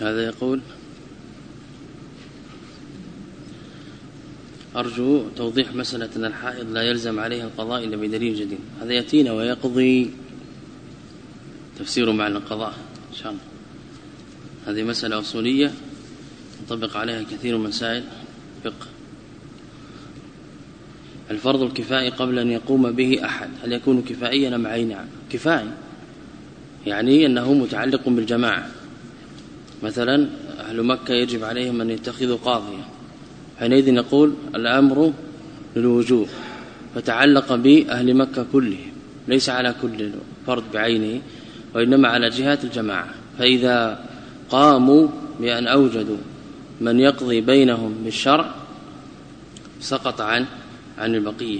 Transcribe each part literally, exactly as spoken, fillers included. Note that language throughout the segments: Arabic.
هذا يقول: أرجو توضيح مسألة أن الحائض لا يلزم عليها القضاء إلا بدليل جديد. هذا يأتينا ويقضي، تفسير معنى القضاء إن شاء الله. هذه مسألة أصولية ينطبق عليها كثير من مسائل فقه. الفرض الكفائي قبل أن يقوم به أحد هل يكون كفائيا أم عينا؟ كفائي يعني أنه متعلق بالجماعة. مثلا أهل مكة يجب عليهم أن يتخذوا قاضيا، حينئذ نقول الأمر للوجوب، فتعلق بأهل مكة كلهم، ليس على كل فرد بعينه وإنما على جهات الجماعة. فإذا قاموا بأن أوجدوا من يقضي بينهم بالشرع سقط عن عن البقية.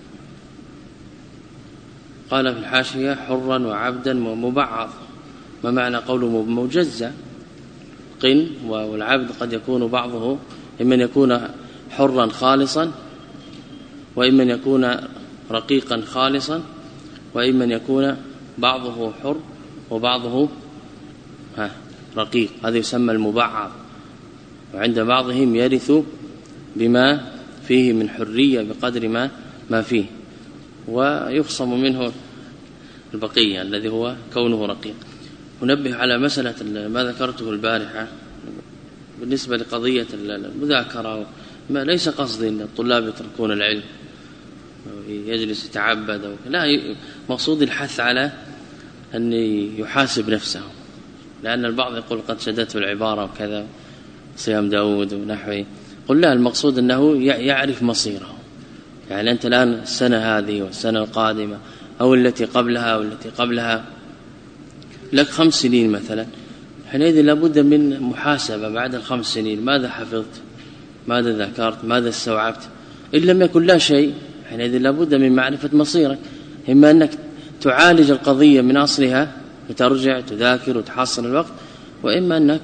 قال في الحاشية: حرا وعبدا ومبعض. ما معنى قوله مجزى؟ قن والعبد قد يكون بعضه إما يكون حرا خالصا، وإما يكون رقيقا خالصا، وإما يكون بعضه حر وبعضه ها رقيق. هذا يسمى المبعض. وعند بعضهم يرث بما فيه من حرية بقدر ما ما فيه، ويخصم منه البقية الذي هو كونه رقيق. أنبه على مسألة ما ذكرته البارحة بالنسبة لقضية المذاكرة. ما ليس قصدي أن الطلاب يتركون العلم يجلس يتعبد، لا، مقصود الحث على أن يحاسب نفسه، لأن البعض يقول قد شدته العبارة وكذا، صيام داود ونحوه. قل لا، المقصود أنه يعرف مصيره. يعني أنت الآن السنة هذه والسنة القادمة أو التي قبلها والتي قبلها لك خمس سنين مثلا، حينئذ لابد من محاسبة بعد الخمس سنين. ماذا حفظت؟ ماذا ذكرت؟ ماذا استوعبت؟ إن لم يكن لا شيء، حينئذ لابد من معرفة مصيرك. إما أنك تعالج القضية من أصلها وترجع تذاكر وتحصل الوقت، وإما أنك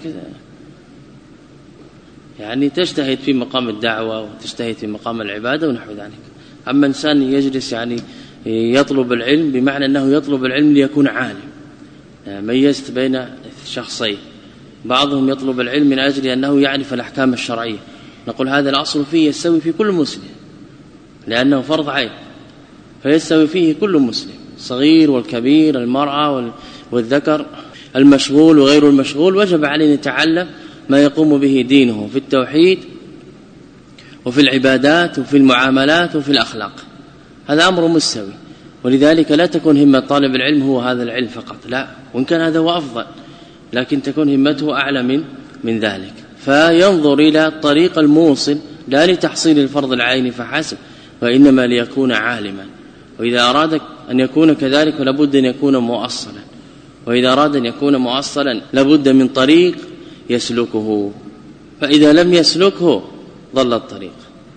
يعني تجتهد في مقام الدعوة وتجتهد في مقام العبادة ونحو ذلك. أما إنسان يجلس يعني يطلب العلم بمعنى أنه يطلب العلم ليكون عالم، ميزت بين شخصين، بعضهم يطلب العلم من أجل أنه يعرف الأحكام الشرعية، نقول هذا الأصل فيه يستوي في كل مسلم لأنه فرض عين، فيستوي فيه كل مسلم، صغير والكبير، المرأة والذكر، المشغول وغير المشغول. وجب عليه أن يتعلم ما يقوم به دينه في التوحيد وفي العبادات وفي المعاملات وفي الأخلاق. هذا أمر مستوي. ولذلك لا تكون همة طالب العلم هو هذا العلم فقط، لا، وإن كان هذا هو أفضل، لكن تكون همته أعلى من من ذلك. فينظر إلى الطريق الموصل لا لتحصيل الفرض العيني فحسب، وإنما ليكون عالما. وإذا أراد أن يكون كذلك لابد أن يكون مؤصلا، وإذا أراد أن يكون مؤصلا لابد من طريق يسلكه، فإذا لم يسلكه ضل الطريق.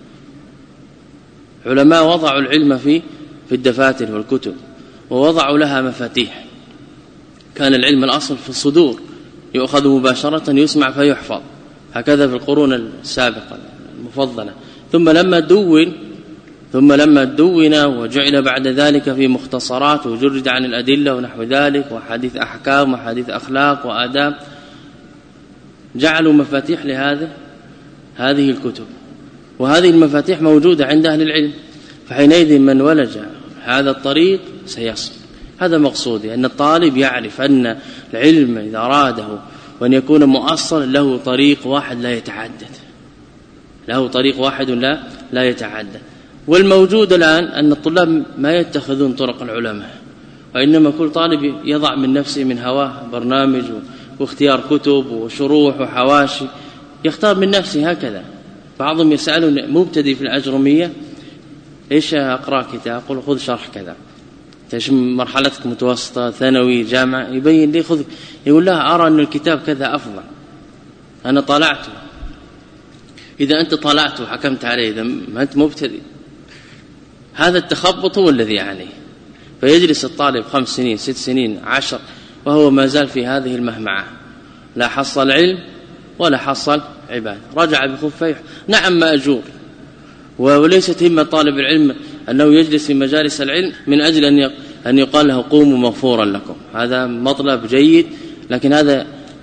علماء وضعوا العلم في في الدفاتر والكتب ووضعوا لها مفاتيح. كان العلم الأصل في الصدور، يؤخذ مباشرة يسمع فيحفظ، هكذا في القرون السابقة المفضلة. ثم لما دون ثم لما دون وجعل بعد ذلك في مختصرات وجرد عن الأدلة ونحو ذلك، وحديث أحكام وحديث أخلاق وآداب، جعلوا مفاتيح لهذا هذه الكتب، وهذه المفاتيح موجودة عند أهل العلم. فحينئذ من ولج هذا الطريق سيصل. هذا مقصودي، أن الطالب يعرف أن العلم إذا أراده وأن يكون مؤصل له طريق واحد لا يتعدد، له طريق واحد لا لا يتعدد. والموجود الآن أن الطلاب ما يتخذون طرق العلماء، وإنما كل طالب يضع من نفسه من هواه برنامج واختيار كتب وشروح وحواشي، يختار من نفسه هكذا. بعضهم يسألون مبتدئ في الأجرمية إيش أقرأ كتاب؟ أقول خذ شرح كذا. ايش مرحلتك متوسطة ثانوي جامعة؟ يبين لي خذ، يقول لا أرى أن الكتاب كذا أفضل، أنا طالعته. إذا أنت طالعته وحكمت عليه إذا ما أنت مبتدئ. هذا التخبط هو الذي يعني، فيجلس الطالب خمس سنين ست سنين عشر وهو ما زال في هذه المهمعة، لا حصل علم ولا حصل عبادة، رجع بخفيه. نعم مأجور، وليست همة طالب العلم أنه يجلس في مجالس العلم من أجل أن أن يقال له قوموا مغفورا لكم، هذا مطلب جيد، لكن هذا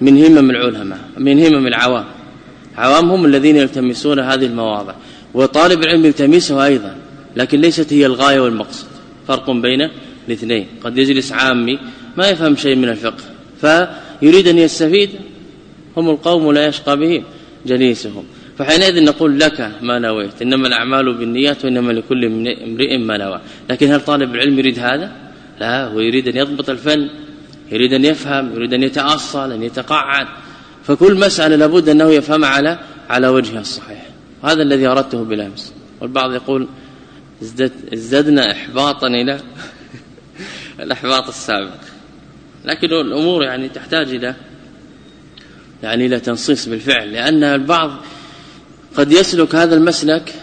من همم العلماء من همم العوام. عوام هم الذين يلتمسون هذه المواضع، وطالب العلم يلتمسها أيضا، لكن ليست هي الغاية والمقصد. فرق بين الاثنين. قد يجلس عامي ما يفهم شيء من الفقه فيريد أن يستفيد، هم القوم لا يشقى بهم جليسهم، فحينئذ نقول لك ما نويت، إنما الأعمال بالنيات وإنما لكل امرئ ما نوى. لكن هل طالب العلم يريد هذا؟ لا، هو يريد أن يضبط الفن، يريد أن يفهم، يريد أن يتأصل، أن يتقعد، فكل مسألة لابد أنه يفهم على على وجهها الصحيح. هذا الذي أردته بالأمس. والبعض يقول ازددنا إحباطا إلى الإحباط السابق، لكن الأمور يعني تحتاج إلى يعني إلى تنصيص بالفعل، لأن البعض قد يسلك هذا المسلك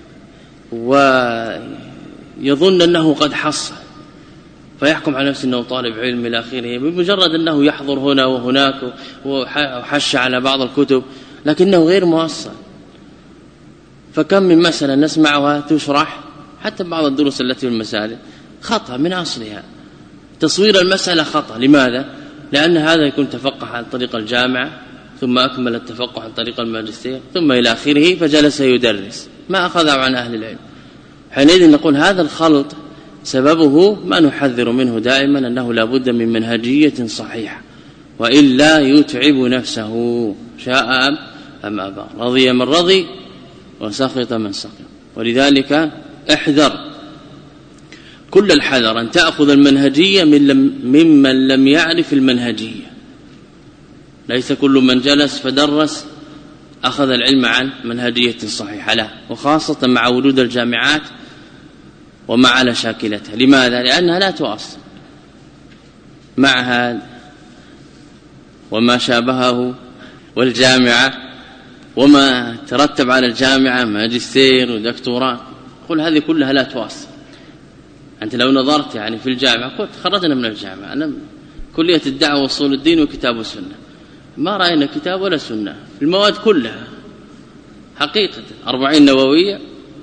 ويظن أنه قد حصل فيحكم على نفسه أنه طالب علم إلى آخره، بمجرد أنه يحضر هنا وهناك وحش على بعض الكتب، لكنه غير مؤصل. فكم من مسألة نسمعها تشرح حتى بعض الدروس التي في المساجد خطأ من أصلها، تصوير المسألة خطأ. لماذا؟ لأن هذا يكون تفقه عن طريق الجامعة، ثم أكمل التفقه عن طريق الماجستير، ثم إلى آخره، فجلس يدرس ما أخذ عن أهل العلم. حينئذ نقول هذا الخلط سببه ما نحذر منه دائما، أنه لا بد من منهجية صحيحة، وإلا يتعب نفسه شاء أم أبى، رضي من رضي وسخط من سخط. ولذلك احذر كل الحذر أن تأخذ المنهجية من لم ممن لم يعرف المنهجية. ليس كل من جلس فدرس أخذ العلم عن منهجية صحيحة، لا، وخاصة مع وجود الجامعات ومع مشاكلتها. لماذا؟ لأنها لا تؤصل. معهد وما شابهه والجامعة وما ترتب على الجامعة، ماجستير ودكتوراه، كل هذه كلها لا تؤصل. أنت لو نظرت يعني في الجامعة، قلت خرجنا من الجامعة، أنا كلية الدعوة وأصول الدين وكتاب والسنة، ما رأينا كتاب ولا سنة في المواد كلها حقيقة. أربعين نووية،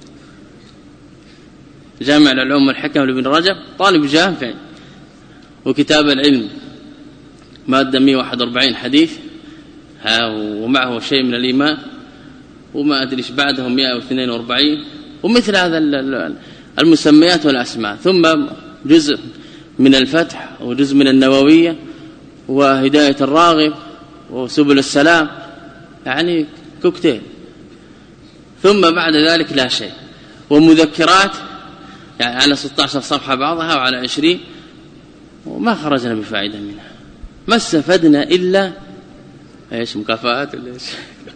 جامع العلوم والحكم لابن رجب، طالب جامع، وكتاب العلم مادة مئة وواحد وأربعين حديث ومعه شيء من الإيمان، وما أدري ايش بعده مئة واثنين وأربعين، ومثل هذا المسميات والأسماء، ثم جزء من الفتح وجزء من النووية وهداية الراغب وسبل السلام، يعني كوكتيل. ثم بعد ذلك لا شيء، ومذكرات يعني على ستة عشر صفحة بعضها وعلى عشرين، وما خرجنا بفائدة منها، ما استفدنا إلا ايش مكافآت ولا ايش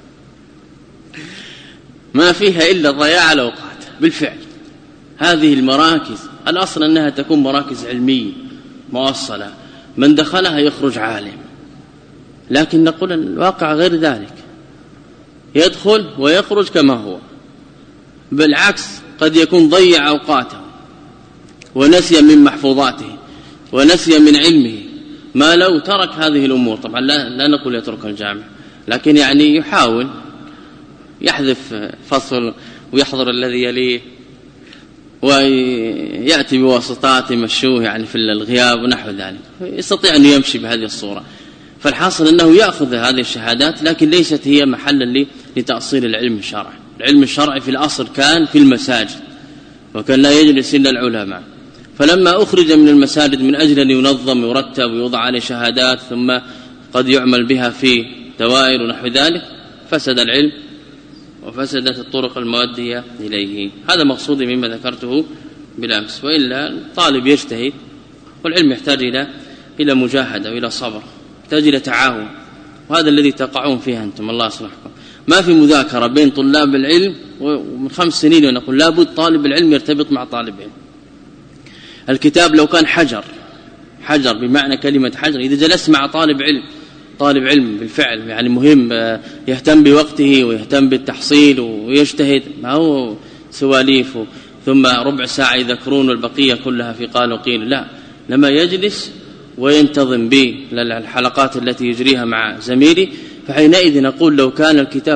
ما فيها إلا ضياع الأوقات. بالفعل هذه المراكز الأصل أنها تكون مراكز علمية موصلة، من دخلها يخرج عالم، لكن نقول الواقع غير ذلك، يدخل ويخرج كما هو، بالعكس قد يكون ضيع أوقاته ونسي من محفوظاته ونسي من علمه ما لو ترك هذه الأمور. طبعا لا, لا نقول يترك الجامعة، لكن يعني يحاول يحذف فصل ويحضر الذي يليه ويأتي بواسطات يمشوه يعني في الغياب ونحو ذلك، يستطيع أن يمشي بهذه الصورة. فالحاصل أنه يأخذ هذه الشهادات، لكن ليست هي محلا لتأصيل العلم الشرعي. العلم الشرعي في الأصل كان في المساجد، وكان لا يجلس إلا العلماء، فلما أخرج من المساجد من أجل أن ينظم ويرتب ويوضع عليه شهادات ثم قد يعمل بها في دوائر ونحو ذلك، فسد العلم وفسدت الطرق المؤدية إليه. هذا مقصودي مما ذكرته بالأمس. وإلا الطالب يجتهد، والعلم يحتاج إلى إلى مجاهدة وإلى صبر، يحتاج إلى تعاون، وهذا الذي تقعون فيه أنتم، الله يصلحكم. ما في مذاكرة بين طلاب العلم، ومن خمس سنين ونقول لابد طالب العلم يرتبط مع طالب علم. الكتاب لو كان حجر، حجر بمعنى كلمة حجر، إذا جلست مع طالب علم، طالب علم بالفعل يعني مهم، يهتم بوقته ويهتم بالتحصيل ويجتهد، ما هو سواليف ثم ربع ساعة يذكرون والبقية كلها في قال وقيل، لا، لما يجلس وينتظم بالحلقات التي يجريها مع زميلي، فحينئذ نقول لو كان الكتاب